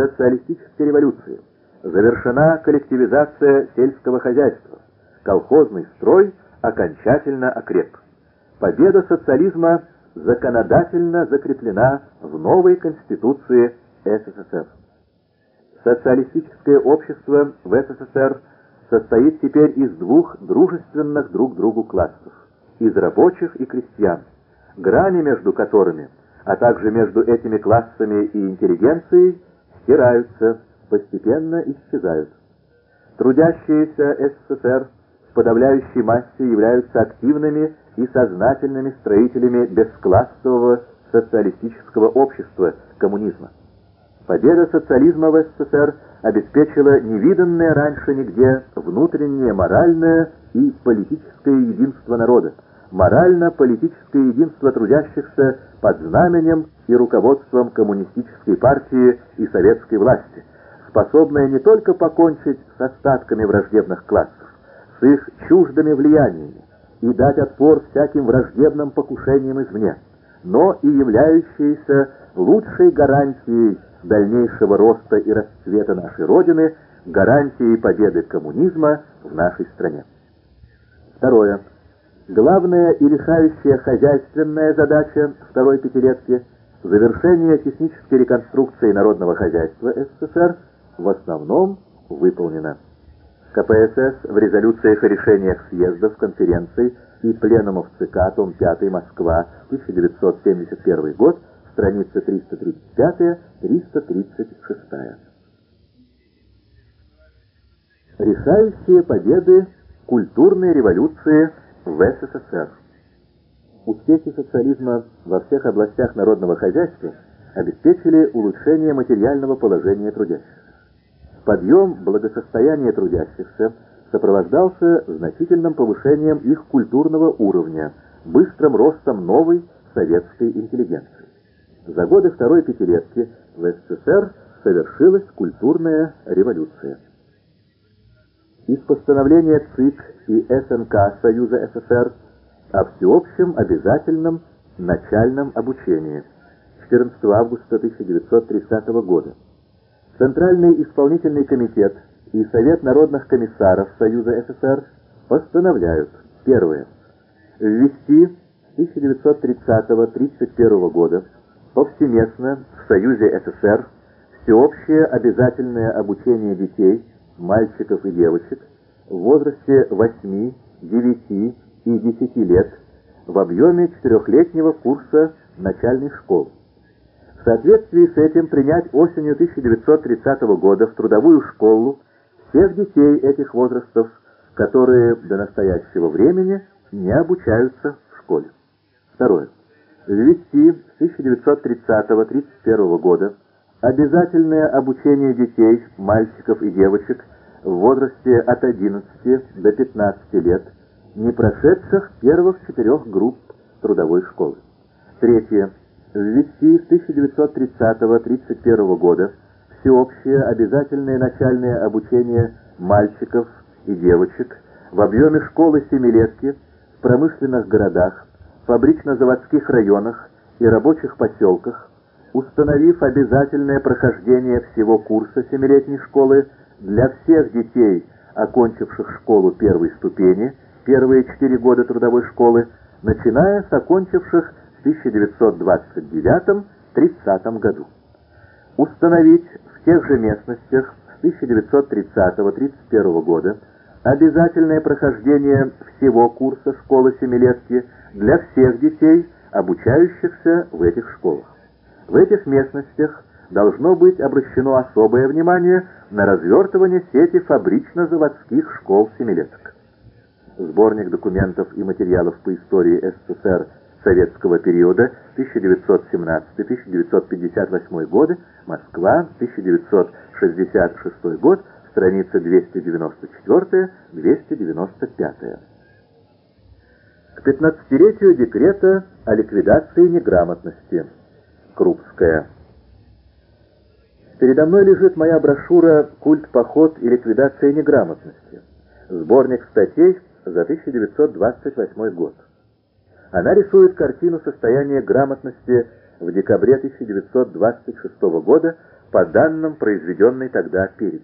социалистической революции. Завершена коллективизация сельского хозяйства. Колхозный строй окончательно окреп. Победа социализма законодательно закреплена в новой Конституции СССР. Социалистическое общество в СССР состоит теперь из двух дружественных друг другу классов – из рабочих и крестьян, грани между которыми, а также между этими классами и интеллигенцией, стираются, постепенно исчезают. Трудящиеся СССР в подавляющей массе являются активными и сознательными строителями бесклассового социалистического общества коммунизма. Победа социализма в СССР обеспечила невиданное раньше нигде внутреннее моральное и политическое единство народа, морально-политическое единство трудящихся под знаменем и руководством коммунистической партии и советской власти, способное не только покончить с остатками враждебных классов, с их чуждыми влияниями и дать отпор всяким враждебным покушениям извне, но и являющееся лучшей гарантией дальнейшего роста и расцвета нашей Родины, гарантией победы коммунизма в нашей стране. Второе. Главная и решающая хозяйственная задача второй пятилетки – завершение технической реконструкции народного хозяйства СССР в основном выполнена. КПСС в резолюциях и решениях съездов, конференций и пленумов ЦК, том 5, Москва, 1971 год, страницы 335-336. Решающие победы культурной революции в СССР. Успехи социализма во всех областях народного хозяйства обеспечили улучшение материального положения трудящихся. Подъем благосостояния трудящихся сопровождался значительным повышением их культурного уровня, быстрым ростом новой советской интеллигенции. За годы второй пятилетки в СССР совершилась культурная революция. Из постановления ЦИК и СНК Союза СССР о всеобщем обязательном начальном обучении 14 августа 1930 года Центральный исполнительный комитет и Совет народных комиссаров Союза СССР постановляют: первое. Ввести с 1930-31 года повсеместно в Союзе СССР всеобщее обязательное обучение детей, мальчиков и девочек в возрасте 8, 9 и 10 лет в объеме 4-летнего курса начальной школы. В соответствии с этим принять осенью 1930 года в трудовую школу всех детей этих возрастов, которые до настоящего времени не обучаются в школе. Второе. Ввести с 1930-31 года обязательное обучение детей, мальчиков и девочек в возрасте от 11 до 15 лет, не прошедших первых 4 групп трудовой школы. Третье. Ввести с 1930-31 года всеобщее обязательное начальное обучение мальчиков и девочек в объеме школы семилетки в промышленных городах, фабрично-заводских районах и рабочих поселках, установив обязательное прохождение всего курса семилетней школы для всех детей, окончивших школу первой ступени, первые 4 года трудовой школы, начиная с окончивших в 1929-30 году. Установить в тех же местностях с 1930-31 года обязательное прохождение всего курса школы семилетки для всех детей, обучающихся в этих школах. В этих местностях должно быть обращено особое внимание на развертывание сети фабрично-заводских школ семилеток. Сборник документов и материалов по истории СССР советского периода 1917-1958 годы, Москва, 1966 год, страница 294-295. К 15-летию декрета о ликвидации неграмотности. Крупская. Передо мной лежит моя брошюра «Культ, поход и ликвидация неграмотности», сборник статей за 1928 год. Она рисует картину состояния грамотности в декабре 1926 года по данным произведенной тогда переписи.